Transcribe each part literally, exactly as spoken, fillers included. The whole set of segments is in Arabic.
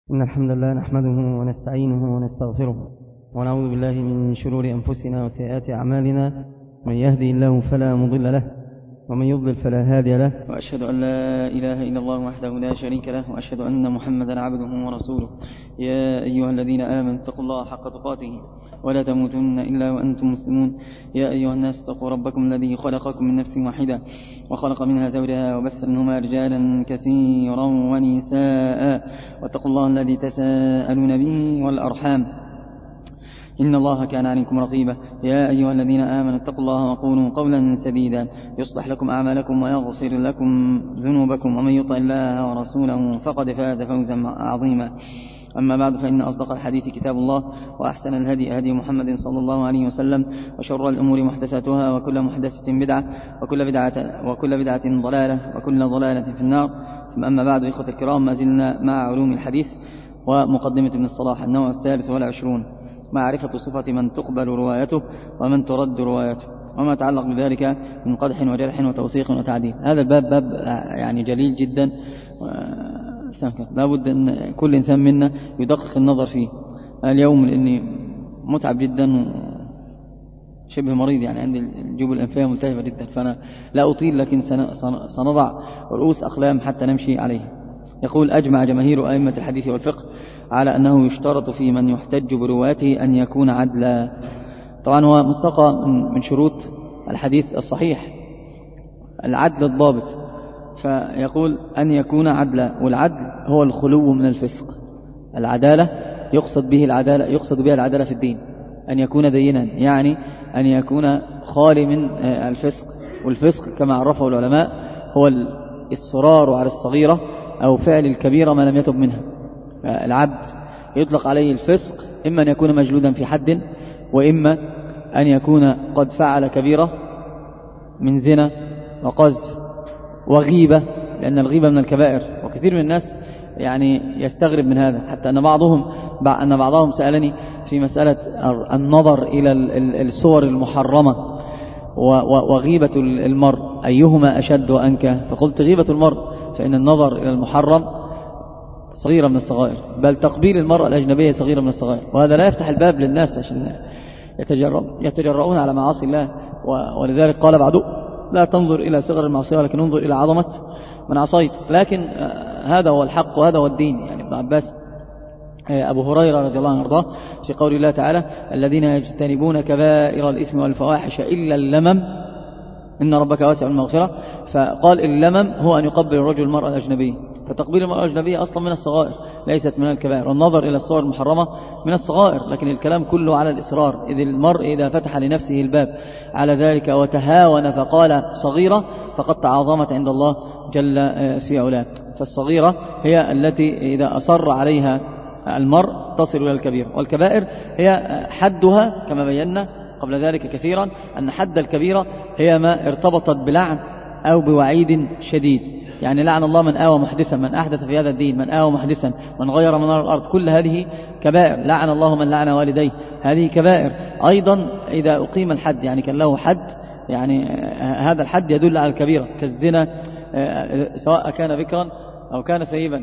إن الحمد لله نحمده ونستعينه ونستغفره ونعوذ بالله من شرور أنفسنا وسيئات أعمالنا. من يهدي الله فلا مضل له ومن يضلل فلا هادي له، وأشهد أن لا إله إلا الله وحده لا شريك له، وأشهد أن محمدا عبده ورسوله. يا أيها الذين آمنوا اتقوا الله حق تقاته ولا تموتن إلا وأنتم مسلمون. يا أيها الناس اتقوا ربكم الذي خلقكم من نفس واحدة وخلق منها زوجها وبث منهما رجالا كثيرا ونساء، واتقوا الله الذي تساءلون به والأرحام إن الله كان عليكم رقيبا. يا أيها الذين آمنوا اتقوا الله وقولوا قولا سديدا يصلح لكم أعمالكم ويغفر لكم ذنوبكم، ومن يطع الله ورسوله فقد فاز فوزا عظيما. أما بعد، فإن أصدق الحديث كتاب الله، وأحسن الهدي هدي محمد صلى الله عليه وسلم، وشر الأمور محدثاتها، وكل محدثة بدعة، وكل بدعة, وكل بدعة ضلالة، وكل ضلالة في النار. ثم أما بعد، إخوة الكرام، ما زلنا مع علوم الحديث ومقدمة ابن الصلاح، النوع الثالث والعشرون، معرفة صفة من تقبل روايته ومن ترد روايته، وما يتعلق بذلك من قدح وجرح وتوثيق وتعديل. هذا الباب باب يعني جليل جدا، لا بد أن كل إنسان منا يدقق النظر فيه اليوم، لأني متعب جدا وشبه مريض، يعني عندي الجيوب الأنفية ملتهبة جدا، فأنا لا أطيل، لكن سنضع رؤوس أقلام حتى نمشي عليه. يقول: أجمع جماهير أئمة الحديث والفقه على أنه يشترط في من يحتج بروايته أن يكون عدلا. طبعا هو مستقى من شروط الحديث الصحيح العدل الضابط، فيقول أن يكون عدلا، والعدل هو الخلو من الفسق. العدالة يقصد به العدالة يقصد بها العدالة في الدين، أن يكون دينا، يعني أن يكون خالي من الفسق. والفسق كما عرفه العلماء هو الإصرار على الصغيرة أو فعل الكبيرة ما لم يتب منها. العبد يطلق عليه الفسق إما أن يكون مجلودا في حد، وإما أن يكون قد فعل كبيرة من زنا وقذف وغيبة، لأن الغيبة من الكبائر. وكثير من الناس يعني يستغرب من هذا، حتى أن بعضهم أن بعضهم سألني في مسألة النظر إلى الصور المحرمة وغيبة المرء أيهما أشد وأنكى، فقلت: غيبة المرء، فإن النظر إلى المحرم صغيرة من الصغائر، بل تقبيل المرأة الأجنبية صغيرة من الصغائر. وهذا لا يفتح الباب للناس عشان يتجرؤون على معاصي الله. ولذلك قال بعضهم: لا تنظر إلى صغر المعصية، ولكن انظر إلى عظمة من عصيت. لكن هذا هو الحق وهذا هو الدين. يعني ابن عباس أبو هريرة رضي الله عنه وارضاه في قول الله تعالى: الذين يجتنبون كبائر الإثم والفواحش إلا اللمم إن ربك واسع المغفرة. فقال اللمم هو أن يقبل الرجل المرأة الأجنبية، فتقبيل المرأة الأجنبية أصلا من الصغائر ليست من الكبائر، والنظر إلى الصور المحرمة من الصغائر. لكن الكلام كله على الإصرار، إذ المرء إذا فتح لنفسه الباب على ذلك وتهاون فقال صغيرة فقد تعاظمت عند الله جل في علاه. فالصغيرة هي التي إذا أصر عليها المرء تصل إلى الكبير، والكبائر هي حدها كما بينا قبل ذلك كثيرا أن حد الكبيرة هي ما ارتبطت بلعن أو بوعيد شديد. يعني لعن الله من آوى محدثا، من أحدث في هذا الدين، من آوى محدثا، من غير منار الأرض، كل هذه كبائر. لعن الله من لعن والديه، هذه كبائر. أيضا إذا أقيم الحد، يعني كان له حد، يعني هذا الحد يدل على الكبيرة، كالزنا سواء كان بكرا أو كان سيبا،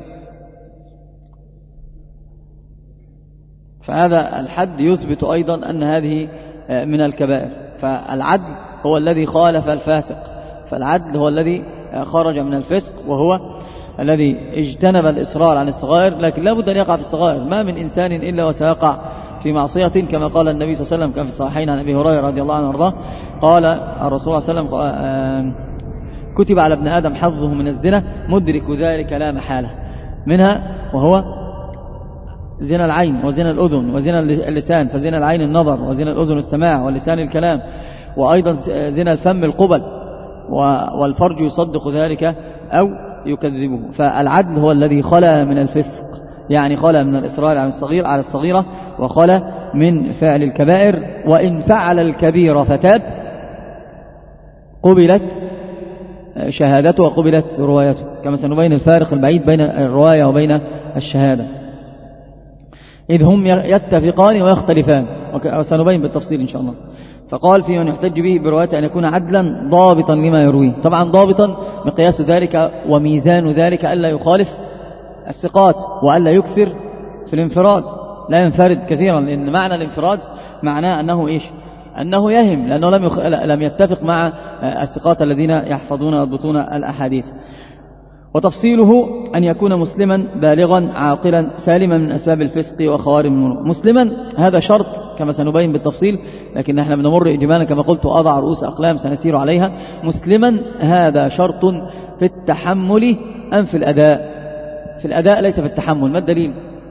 فهذا الحد يثبت أيضا أن هذه من الكبائر. فالعدل هو الذي خالف الفاسق، فالعدل هو الذي خرج من الفسق، وهو الذي اجتنب الإصرار عن الصغائر. لكن لا بد أن يقع في الصغائر، ما من إنسان إلا وسيقع في معصية، كما قال النبي صلى الله عليه وسلم كان في الصحيحين عن أبي هريرة رضي الله عنه وارضاه قال الرسول صلى الله عليه وسلم: كتب على ابن آدم حظه من الزنا مدرك ذلك لا محالة، منها وهو زنا العين وزنا الأذن وزنا اللسان، فزنا العين النظر، وزنا الأذن السماع، واللسان الكلام، وأيضا زنا الفم القبل، والفرج يصدق ذلك أو يكذبه. فالعدل هو الذي خلى من الفسق، يعني خلى من الإصرار على الصغير على الصغيرة، وخلى من فعل الكبائر. وإن فعل الكبيرة فتاب قبلت شهادته وقبلت روايته، كما سنبين الفارق البعيد بين الرواية وبين الشهادة، إذ هم يتفقان ويختلفان، وسنبين بالتفصيل إن شاء الله. فقال: في من يحتج به بروايته أن يكون عدلا ضابطا لما يرويه. طبعا ضابطا مقياس ذلك وميزان ذلك ألا يخالف الثقات، وألا يكثر في الانفراد، لا ينفرد كثيرا، لأن معنى الانفراد معناه أنه إيش؟ أنه يهم، لأنه لم يخ... لم يتفق مع الثقات الذين يحفظون ويضبطون الأحاديث. وتفصيله أن يكون مسلما بالغا عاقلا سالما من أسباب الفسق وخوارم المروءة. مسلما هذا شرط كما سنبين بالتفصيل، لكن نحن بنمر إجمالا كما قلت وأضع رؤوس أقلام سنسير عليها. مسلما هذا شرط في التحمل أم في الأداء؟ في الأداء ليس في التحمل. ما الدليل؟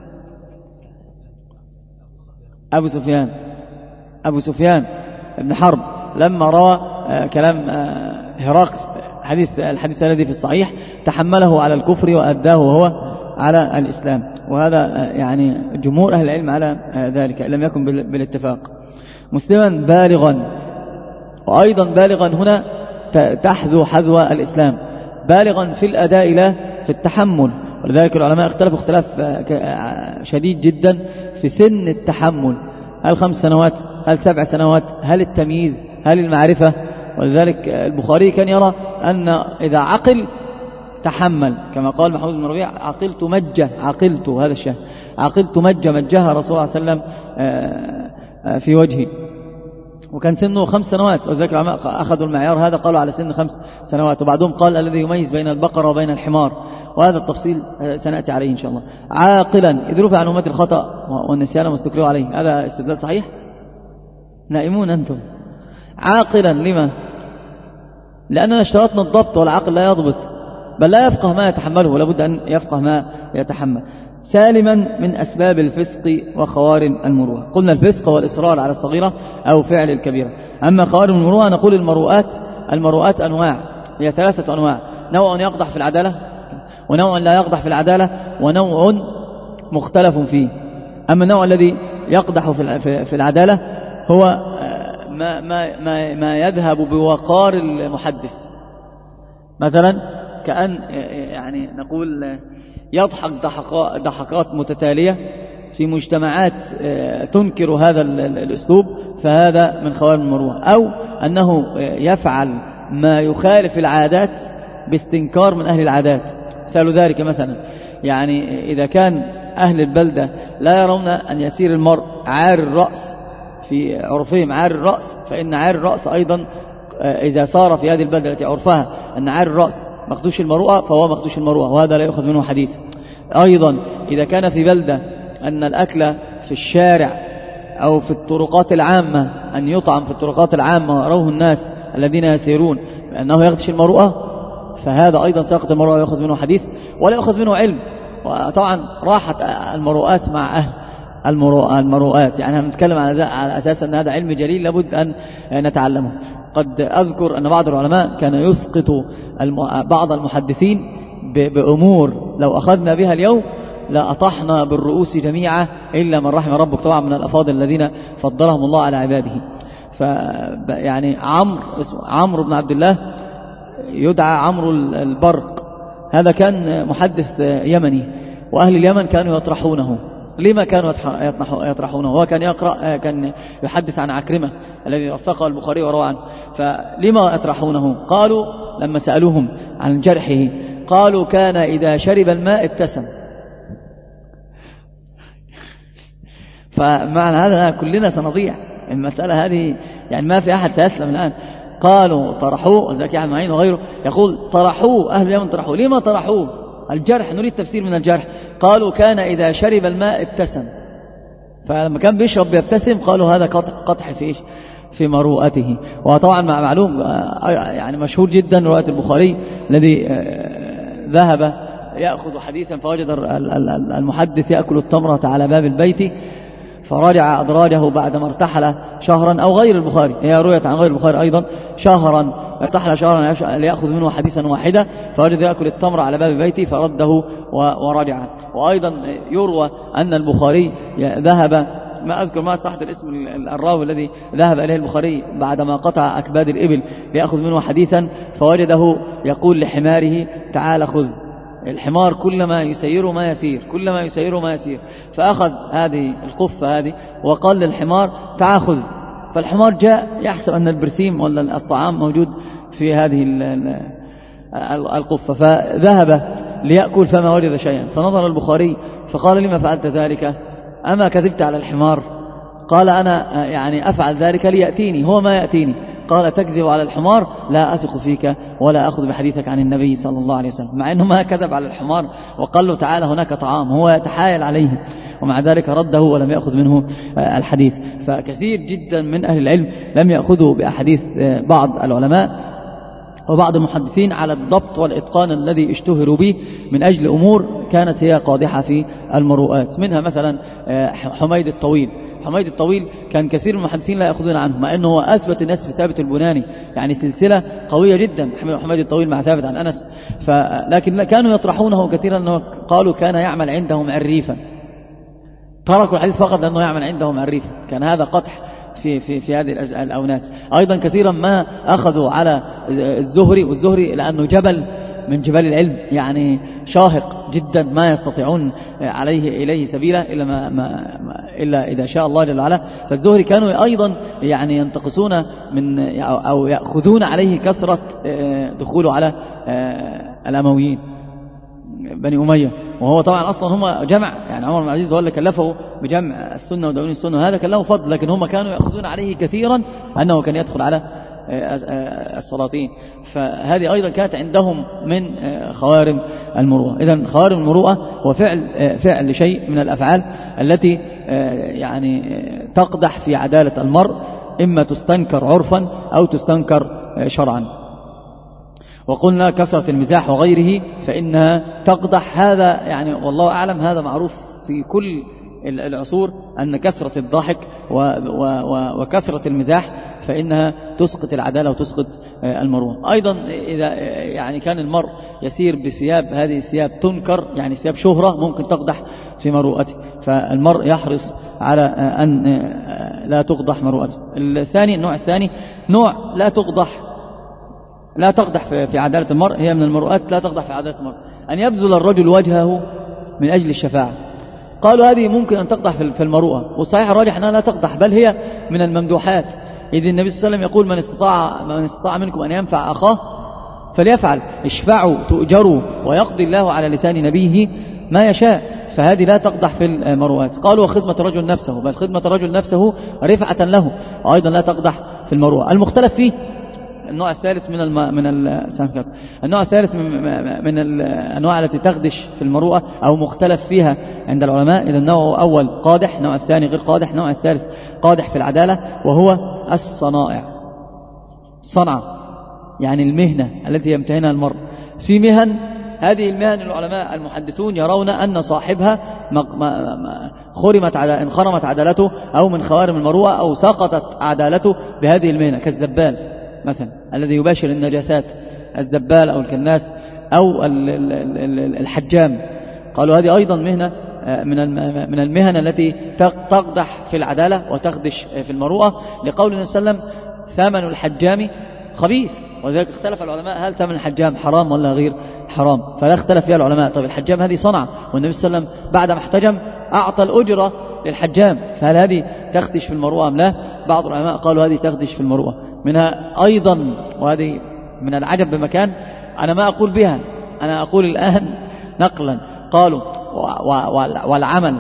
أبو سفيان أبو سفيان ابن حرب لما روى كلام هرقل حديث الحديث الذي في الصحيح تحمله على الكفر وأداه وهو على الإسلام، وهذا يعني جمهور أهل العلم على ذلك لم يكن بالاتفاق. مسلما بالغا، وأيضا بالغا هنا تحذو حذو الإسلام، بالغا في الأداء لا في التحمل. ولذلك العلماء اختلفوا اختلاف شديد جدا في سن التحمل، هل خمس سنوات، هل سبع سنوات، هل التمييز، هل المعرفة. ولذلك البخاري كان يرى أن إذا عقل تحمل، كما قال محمود بن ربيع عقلت مجة، عقلت هذا الشيء عقلت مجة مجها رسول الله صلى الله عليه وسلم في وجهه، وكان سنه خمس سنوات. وذلك العلماء أخذوا المعيار هذا قالوا على سن خمس سنوات، وبعضهم قال الذي يميز بين البقرة وبين الحمار، وهذا التفصيل سنأتي عليه إن شاء الله. عاقلا إذ رفع عن أمة الخطأ والنسيان واستكرهوا عليه، هذا استدلال صحيح؟ نائمون أنتم. عاقلا لما؟ لأننا اشترطنا الضبط، والعقل لا يضبط بل لا يفقه ما يتحمله، ولا بد أن يفقه ما يتحمل. سالما من أسباب الفسق وخوارم المروءة. قلنا الفسق هو الإصرار على الصغيرة أو فعل الكبيرة. أما خوارم المروءة نقول المروءات المروءات أنواع، هي ثلاثة أنواع: نوع يقدح في العدالة، ونوع لا يقدح في العدالة، ونوع مختلف فيه. أما النوع الذي يقدح في العدالة هو ما, ما, ما, ما يذهب بوقار المحدث، مثلا كأن يعني نقول يضحك ضحكات متتالية في مجتمعات تنكر هذا الأسلوب، فهذا من خوارم المروءة. أو أنه يفعل ما يخالف العادات باستنكار من أهل العادات. مثال ذلك مثلا يعني إذا كان أهل البلدة لا يرون أن يسير المرء عار الرأس في عرفهم عار الرأس، فإن عار الرأس أيضا إذا صار في هذه البلدة التي عرفها أن عار الرأس مخدوش المروءة فهو مخدوش المروءة، وهذا لا يؤخذ منه حديث. أيضا إذا كان في بلدة أن الأكل في الشارع أو في الطرقات العامة، أن يطعم في الطرقات العامة ويروه الناس الذين يسيرون أنه يخدش المروءة، فهذا أيضا ساقط المروءة يأخذ منه حديث ولا يأخذ منه علم. وطبعا راحت المروءات مع أهل المروءات، يعني نتكلم على أساس أن هذا علم جليل لابد أن نتعلمه. قد أذكر أن بعض العلماء كان يسقط بعض المحدثين بأمور لو أخذنا بها اليوم لأطحنا بالرؤوس جميعا إلا من رحم ربك، طبعا من الأفاضل الذين فضلهم الله على عباده. فيعني عمرو عمرو بن عبد الله يدعى عمرو البرق، هذا كان محدث يمني، وأهل اليمن كانوا يطرحونه. لما كانوا يطرحونه؟ هو كان يقرأ كان يحدث عن عكرمة الذي وثقه البخاري وروى عنه. فلما يطرحونه؟ قالوا لما سألوهم عن جرحه قالوا كان إذا شرب الماء ابتسم. فمعنى هذا كلنا سنضيع المسألة هذه، يعني ما في أحد سيسلم الآن. قالوا طرحوه، زكي عن معين وغيره يقول طرحوه، أهل اليمن طرحوه. لما طرحوه؟ الجرح، نريد تفسير من الجرح. قالوا كان إذا شرب الماء ابتسم، فلما كان بيشرب بيبتسم قالوا هذا قطح في إيش؟ في مروءته. وطبعا معلوم يعني مشهور جدا رواية البخاري الذي ذهب يأخذ حديثا فوجد المحدث يأكل التمرة على باب البيت فرجع أدراجه بعدما ارتحل شهرا، أو غير البخاري، هي رواية عن غير البخاري أيضا، شهرا ارتحل شهرا ليأخذ منه حديثا واحدا فوجد يأكل التمر على باب بيته فرده ورجع. وأيضا يروى أن البخاري ذهب، ما أذكر ما استحضر الاسم الراوي الذي ذهب إليه البخاري بعدما قطع أكباد الإبل ليأخذ منه حديثا فوجده يقول لحماره تعال خذ. الحمار كلما يسير ما يسير كلما يسير ما يسير فأخذ هذه القفة هذه وقال للحمار تعال خذ. فالحمار جاء يحسب أن البرسيم ولا الطعام موجود في هذه القفة، فذهب ليأكل فما وجد شيئا، فنظر البخاري فقال لما فعلت ذلك؟ أما كذبت على الحمار؟ قال أنا يعني أفعل ذلك ليأتيني، هو ما يأتيني. قال تكذب على الحمار؟ لا أثق فيك ولا أخذ بحديثك عن النبي صلى الله عليه وسلم، مع أنه ما كذب على الحمار وقال له تعالى هناك طعام، هو يتحايل عليه، ومع ذلك رده ولم يأخذ منه الحديث. فكثير جدا من أهل العلم لم يأخذوا بأحاديث بعض العلماء وبعض المحدثين على الضبط والإتقان الذي اشتهروا به من أجل أمور كانت هي قادحة في المروءات. منها مثلا حميد الطويل. حميد الطويل كان كثير من المحدثين لا يأخذون عنه، مع أنه هو أثبت الناس في ثابت البناني، يعني سلسلة قوية جدا حميد الطويل مع ثابت عن أنس. لكن كانوا يطرحونه كثيرا، أنه قالوا كان يعمل عندهم عريفا، تركوا الحديث فقط لأنه يعمل عندهم عريفا، كان هذا قدح في في في هذه الأونات. أيضا كثيرا ما أخذوا على الزهري، والزهري لأنه جبل من جبال العلم، يعني شاهق جدا ما يستطيعون عليه إليه سبيلا إلا, ما ما إلا إذا شاء الله جل وعلا. فالزهري كانوا أيضا يعني ينتقصون من أو يأخذون عليه كثرة دخوله على الأمويين بني أمية، وهو طبعا أصلا هم جمع، يعني عمر بن العزيز هو اللي كلفه بجمع السنة ودون السنة، هذا كان له فضل، لكن هم كانوا يأخذون عليه كثيرا أنه كان يدخل على السلاطين. فهذه أيضا كانت عندهم من خوارم المروءة. إذن خوارم المروءة هو فعل فعل شيء من الأفعال التي يعني تقدح في عدالة المرء، إما تستنكر عرفا أو تستنكر شرعا. وقلنا كثرة المزاح وغيره فإنها تقدح، هذا يعني والله أعلم هذا معروف في كل العصور، أن كثرة الضحك وكثرة المزاح فإنها تسقط العدالة وتسقط المروءة. أيضا إذا يعني كان المرء يسير بثياب، هذه الثياب تنكر، يعني ثياب شهرة ممكن تقدح في مروءته، فالمرء يحرص على أن لا تقدح مروءته. الثاني النوع الثاني نوع لا تقدح لا تقدح في عدالة المرء، هي من المروءات لا تقدح في عدالة المرء، أن يبذل الرجل وجهه من أجل الشفاعة. قالوا هذه ممكن أن تقدح في المروءة، والصحيح الراجح أنها لا تقدح، بل هي من الممدوحات. إذ النبي صلى الله عليه وسلم يقول من استطاع, من استطاع منكم أن ينفع أخاه فليفعل، اشفعوا تؤجروا ويقضي الله على لسان نبيه ما يشاء، فهذه لا تقدح في المروءات. قالوا وخدمة الرجل نفسه، بل خدمة الرجل نفسه رفعة له، وأيضا لا تقدح في المروءة. المختلف فيه النوع الثالث من الم... من ال... النوع الثالث من الأنواع التي تخدش في المروءة أو مختلف فيها عند العلماء. إذا النوع الأول قادح، النوع الثاني غير قادح، النوع الثالث قادح في العدالة، وهو الصنائع. الصنعة يعني المهنة التي يمتهنها المرء. في مهن، هذه المهن العلماء المحدثون يرون أن صاحبها خرمت إن خرمت عدالته أو من خوارم المروءة أو سقطت عدالته بهذه المهنة، كالزبال مثلا الذي يباشر النجاسات، الزبال أو الكناس أو الحجام. قالوا هذه أيضا مهنة من المهن التي تقدح في العدالة وتخدش في المروءة، لقول النبي صلى الله عليه وسلم ثمن الحجام خبيث. وذلك اختلف العلماء هل ثمن الحجام حرام ولا غير حرام، فلا اختلف فيها العلماء. طيب الحجام هذه صنعة، والنبي صلى الله عليه وسلم بعد ما احتجم أعطى الأجرة للحجام، فهل هذه تخدش في المروءة أم لا؟ بعض العلماء قالوا هذه تخدش في المروءة. منها أيضا، وهذه من العجب بمكان، أنا ما أقول بها، أنا أقول الآن نقلا، قالوا والعمل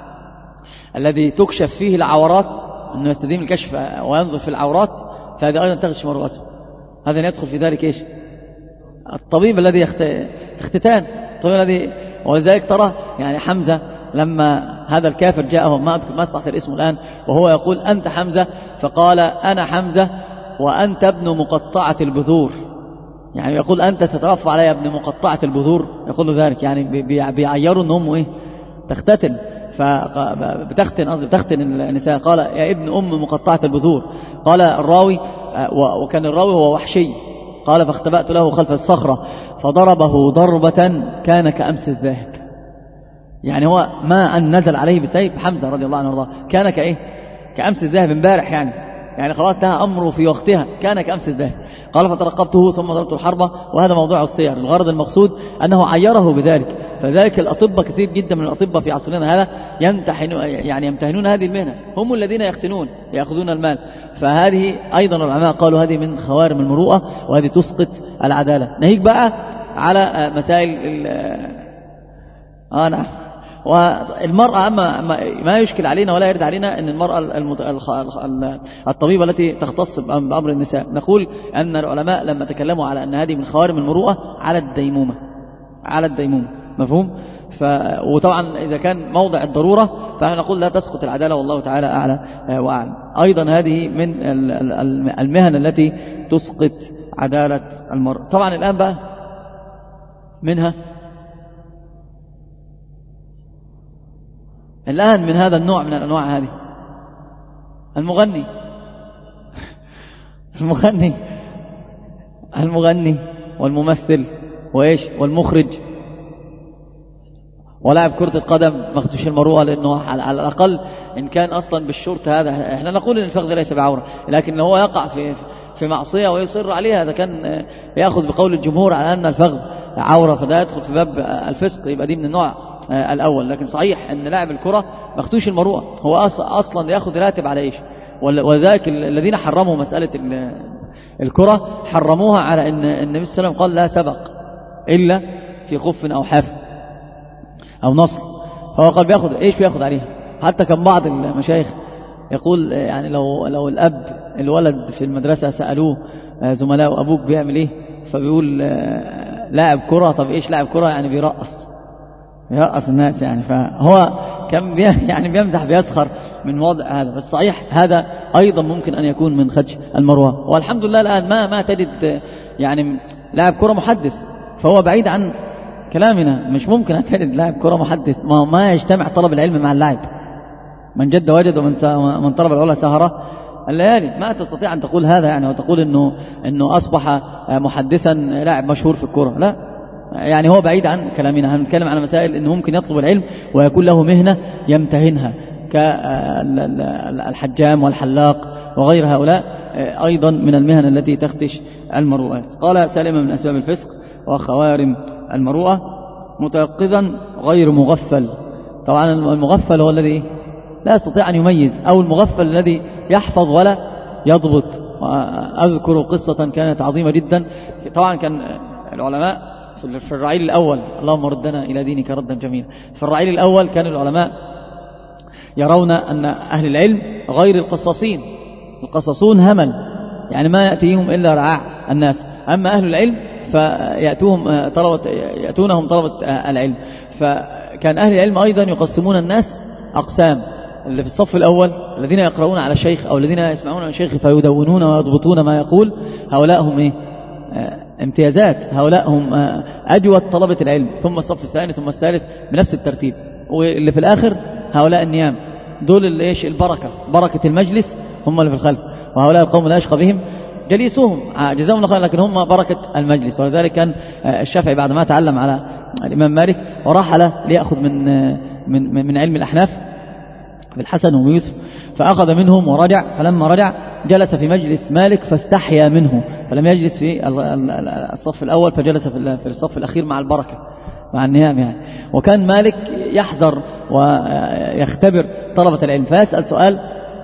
الذي تكشف فيه العورات، أنه يستديم الكشف وينظر في العورات، فهذا أيضا تخدش في مروءته. هذا يدخل في ذلك إيش؟ الطبيب الذي يختتان، الطبيب الذي، ولذلك ترى يعني حمزة لما هذا الكافر جاءه، ما أذكر ما استحضر اسمه الآن، وهو يقول أنت حمزة، فقال أنا حمزة وأنت ابن مقطعة البذور، يعني يقول أنت تترفع علي ابن مقطعة البذور، يقول له ذلك، يعني بيعيروا أن أمه إيه؟ تختتن، فبتختن قصدي بتختن النساء. قال يا ابن أم مقطعة البذور. قال الراوي، وكان الراوي هو وحشي، قال فاختبأت له خلف الصخرة فضربه ضربة كان كأمس الذهب، يعني هو ما أن نزل عليه بسيف حمزة رضي الله عنه وارضاه كان كإيه؟ كأمس الذهب، امبارح يعني يعني خلاص انتهى أمره في وقتها، كان كأمس الذهب. قال فترقبته ثم ضربت الحربة. وهذا موضوع السير، الغرض المقصود أنه عيره بذلك. فذلك الأطباء كثير جدا من الأطباء في عصرنا هذا يمتحنون، يعني يمتهنون هذه المهنة، هم الذين يختنون يأخذون المال. فهذه أيضا العلماء قالوا هذه من خوارم المروءة، وهذه تسقط العدالة. ناهيك بقى على مسائل آه نعم. والمرأة أما ما يشكل علينا ولا يرد علينا أن المرأة الطبيبة التي تختص بأمر النساء، نقول أن العلماء لما تكلموا على أن هذه من خوارم المروءة على الديمومة، على الديمومة، مفهوم؟ ف... وطبعا إذا كان موضع الضرورة فنحن نقول لا تسقط العدالة، والله تعالى أعلى وأعلم. أيضا هذه من المهن التي تسقط عدالة المرء. طبعا الآن بقى منها الآن من هذا النوع من الأنواع هذه المغني المغني المغني والممثل وإيش والمخرج ولاعب كرة القدم مخدوش المروءة، لأنه على الأقل إن كان أصلا بالشرط هذا احنا نقول إن الفخذ ليس بعورة، لكن هو يقع في في معصية ويصر عليها، إذا كان يأخذ بقول الجمهور على أن الفخذ عورة فده يدخل في باب الفسق، يبقى دي من النوع الأول. لكن صحيح أن لاعب الكرة مخدوش المروءة، هو أصلا يأخذ راتب على إيش، ولذلك الذين حرموا مسألة الكرة حرموها على أن النبي صلى الله عليه وسلم قال لا سبق إلا في خف أو حافة أو نصر، فهو قال بيأخذ إيش بيأخذ عليها. حتى كان بعض المشايخ يقول يعني لو لو الأب الولد في المدرسة سألوه زملاء أبوك بيعمل إيه، فبيقول لاعب كرة. طب إيش لاعب كرة؟ يعني بيرقص يرقص الناس يعني. فهو كان بي يعني بيمزح بيسخر من وضع هذا. بس صحيح هذا أيضا ممكن أن يكون من خدش المروءة. والحمد لله الآن ما ما تجد يعني لاعب كرة محدث، فهو بعيد عن كلامنا. مش ممكن أن تجد لاعب كرة محدث، ما, ما يجتمع طلب العلم مع اللاعب. من جد وجد ومن من طلب العلا سهرة الليالي. ما تستطيع أن تقول هذا يعني وتقول إنه إنه أصبح محدثا لاعب مشهور في الكرة، لا يعني هو بعيد عن كلامنا. هنتكلم على مسائل إنه ممكن يطلب العلم ويكون له مهنة يمتهنها كالحجام والحلاق وغير هؤلاء، أيضا من المهن التي تخدش المروءات. قال سالما من أسباب الفسق وخوارم المروءة متيقظا غير مغفل. طبعا المغفل هو الذي لا يستطيع أن يميز، أو المغفل الذي يحفظ ولا يضبط. أذكر قصة كانت عظيمة جدا. طبعا كان العلماء في الرعيل الأول، اللهم ردنا إلى دينك ردا جميلا، في الرعيل الأول كان العلماء يرون أن أهل العلم غير القصاصين. القصاصون همل يعني ما يأتيهم إلا رعاع الناس، أما أهل العلم فيأتوهم طلبة يأتونهم طلبة العلم. فكان أهل العلم أيضا يقسمون الناس أقسام. اللي في الصف الأول الذين يقرؤون على الشيخ أو الذين يسمعون عن الشيخ فيدونون ويضبطون ما يقول، هؤلاء هم إيه؟ امتيازات، هؤلاء هم أجود طلبة العلم. ثم الصف الثاني ثم الثالث بنفس الترتيب. واللي في الآخر هؤلاء النيام، دول اللي إيش البركة، بركة المجلس هم اللي في الخلف. وهؤلاء القوم لا يشقى بهم جليسهم جزاهم الله خير، لكن هم بركة المجلس. ولذلك كان الشافعي بعد ما تعلم على الإمام مالك ورحل ليأخذ من من من علم الأحناف بالحسن ويوسف، فأخذ منهم ورجع. فلما رجع جلس في مجلس مالك فاستحيا منه، فلم يجلس في الصف الأول فجلس في الصف الأخير مع البركة مع النيام يعني. وكان مالك يحذر ويختبر طلبة العلم، فيسأل سؤال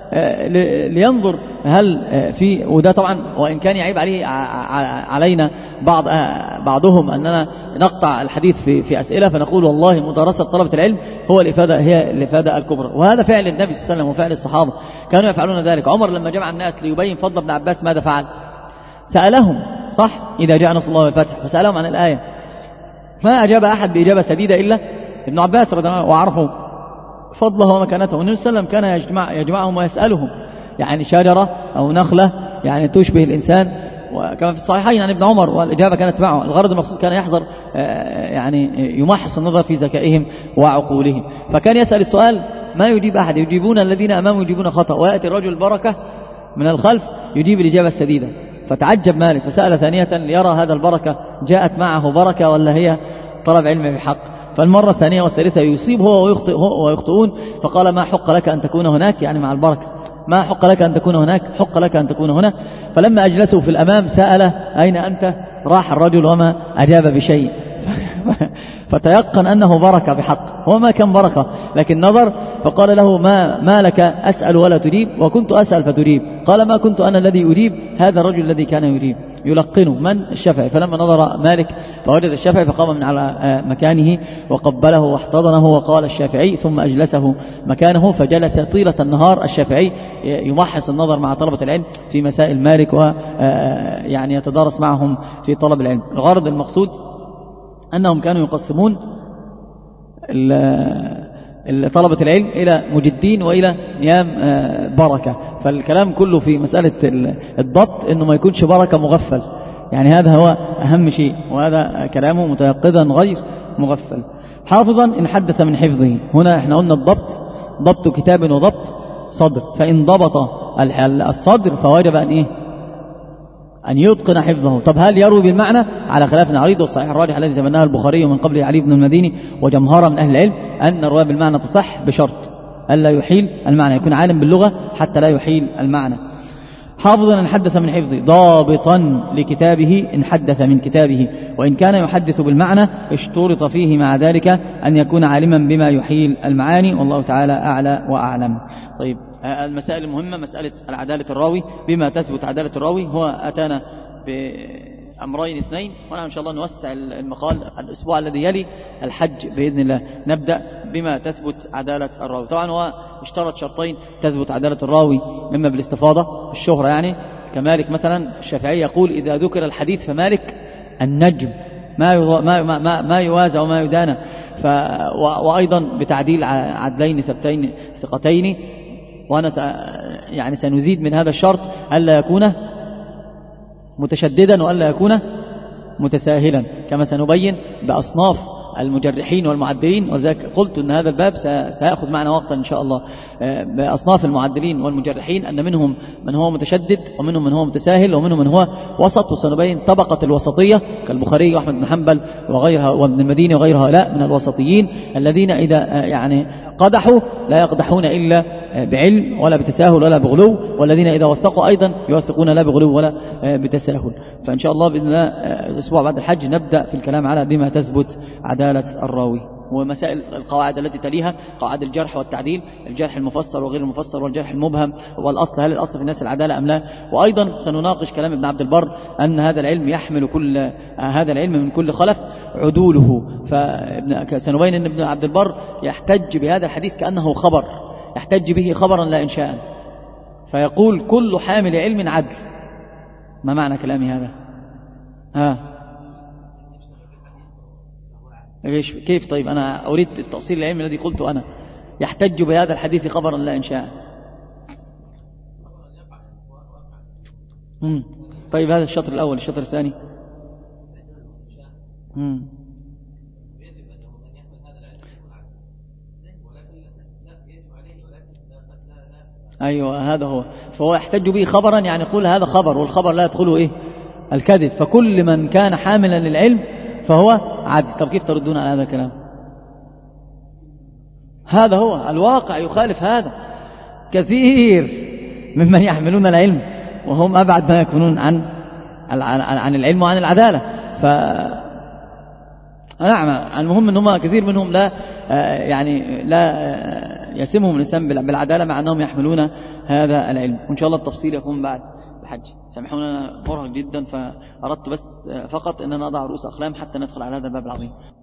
لينظر هل في، وده طبعا وإن كان يعيب عليه علينا بعض بعضهم أننا نقطع الحديث في في أسئلة، فنقول والله مدارسة طلبة العلم هو الإفادة، هي الإفادة الكبرى. وهذا فعل النبي صلى الله عليه وسلم وفعل الصحابة، كانوا يفعلون ذلك. عمر لما جمع الناس ليبين فضل ابن عباس ماذا فعل؟ سألهم، صح، إذا جاء نصر الله والفتح، فسألهم عن الآية. ما أجاب أحد بإجابة سديدة إلا ابن عباس رضي الله عنه، وعرفوا فضله ومكانته. والنبي صلى الله عليه وسلم كان يجمع يجمعهم ويسألهم، يعني شجرة أو نخلة يعني تشبه الإنسان، وكما في الصحيحين عن ابن عمر، والإجابة كانت معه. الغرض المقصود كان يحذر يعني يمحص النظر في ذكائهم وعقولهم. فكان يسأل السؤال ما يجيب أحد، يجيبون الذين أمامه يجيبون خطأ، ويأتي الرجل البركة من الخلف يجيب الإجابة السديدة. فتعجب مالك فسأل ثانية ليرى هذا البركة جاءت معه بركة ولا هي طلب علم بحق. فالمرة الثانية والثالثة يصيب هو ويخطئ ويخطئون، فقال ما حق لك أن تكون هناك، يعني مع البركة، ما حق لك أن تكون هناك، حق لك أن تكون هنا. فلما أجلسوا في الأمام سأل أين أنت؟ راح الرجل وما أجاب بشيء. فتيقن أنه بركة بحق، وما كان بركة لكن نظر. فقال له ما, ما لك أسأل ولا تجيب، وكنت أسأل فتجيب. قال ما كنت أنا الذي أجيب، هذا الرجل الذي كان يجيب يلقنه من؟ الشافعي. فلما نظر مالك فوجد الشافعي فقام من على مكانه وقبله واحتضنه وقال الشافعي، ثم أجلسه مكانه، فجلس طيلة النهار الشافعي يمحص النظر مع طلبة العلم في مسائل مالك ويعني يتدارس معهم في طلب العلم. الغرض المقصود أنهم كانوا يقسمون طلبة العلم إلى مجدين وإلى نيام بركة. فالكلام كله في مسألة الضبط إنه ما يكونش بركة مغفل، يعني هذا هو أهم شيء، وهذا كلامه متيقظا غير مغفل. حافظا إن حدث من حفظه. هنا احنا قلنا الضبط ضبط كتاب وضبط صدر، فإن ضبط الصدر فوجب أن إيه؟ أن يتقن حفظه. طب هل يروي بالمعنى؟ على خلاف عريض، والصحيح الراجح الذي تبناه البخاري ومن قبله علي بن المديني وجمهرة من أهل العلم أن الرواية بالمعنى تصح بشرط ألا يحيل المعنى، يكون عالم باللغة حتى لا يحيل المعنى. حافظا إن حدث من حفظه، ضابطا لكتابه إن حدث من كتابه، وإن كان يحدث بالمعنى اشترط فيه مع ذلك أن يكون عالما بما يحيل المعاني، والله تعالى أعلى وأعلم. طيب، المسائل المهمة مسألة العدالة الراوي، بما تثبت عدالة الراوي. هو أتانا بأمرين اثنين، ونحن إن شاء الله نوسع المقال الأسبوع الذي يلي الحج بإذن الله. نبدأ بما تثبت عدالة الراوي. طبعا هو اشترط شرطين تثبت عدالة الراوي، إما بالاستفاضة الشهرة، يعني كمالك مثلا. الشافعي يقول إذا ذكر الحديث فمالك النجم، ما ما ما, ما يوازى وما يدانى. ف وأيضا بتعديل عدلين ثبتين ثقتين. وأنا س... يعني سنزيد من هذا الشرط ألا يكون متشددا وألا يكون متساهلا، كما سنبين بأصناف المجرحين والمعدلين. وذلك قلت أن هذا الباب سيأخذ معنا وقتا إن شاء الله. بأصناف المعدلين والمجرحين أن منهم من هو متشدد، ومنهم من هو متساهل، ومنهم من هو وسط. وسنبين طبقة الوسطية كالبخاري وأحمد بن حنبل وغيرها وابن المديني وغير هؤلاء من الوسطيين الذين إذا يعني قدحوا لا يقدحون إلا بعلم ولا بتساهل ولا بغلو، والذين إذا وثقوا أيضا يوثقون لا بغلو ولا بتساهل. فإن شاء الله بإذن الله الأسبوع بعد الحج نبدأ في الكلام على بما تثبت عدالة الراوي، ومسائل القواعد التي تليها، قواعد الجرح والتعديل، الجرح المفسر وغير المفسر، والجرح المبهم، والأصل هل الأصل في الناس العدالة أم لا. وأيضا سنناقش كلام ابن عبد البر أن هذا العلم يحمل كل هذا العلم من كل خلف عدوله. فسنبين أن ابن عبد البر يحتج بهذا الحديث كأنه خبر، يحتج به خبرا لا إنشاء، فيقول كل حامل علم عدل. ما معنى كلامي هذا؟ ها كيف؟ طيب أنا أريد التأصيل العلمي الذي قلته أنا. يحتج بهذا الحديث خبرا لا إنشاء. مم. طيب هذا الشطر الأول. الشطر الثاني مم. أيوة هذا هو. فهو يحتج به خبرا، يعني يقول هذا خبر، والخبر لا يدخله إيه؟ الكذب. فكل من كان حاملا للعلم فهو عدل. طب كيف تردون على هذا الكلام؟ هذا هو الواقع يخالف هذا. كثير ممن يحملون العلم وهم أبعد ما يكونون عن عن العلم وعن العدالة. ف نعم، المهم أنهم كثير منهم لا يعني لا يسمهم الإنسان بالعدالة مع أنهم يحملون هذا العلم. وإن شاء الله التفصيل يكون بعد الحج. سامحونا، أنا مرهق جدا، فأردت بس فقط أن أنا أضع رؤوس أقلام حتى ندخل على هذا الباب العظيم.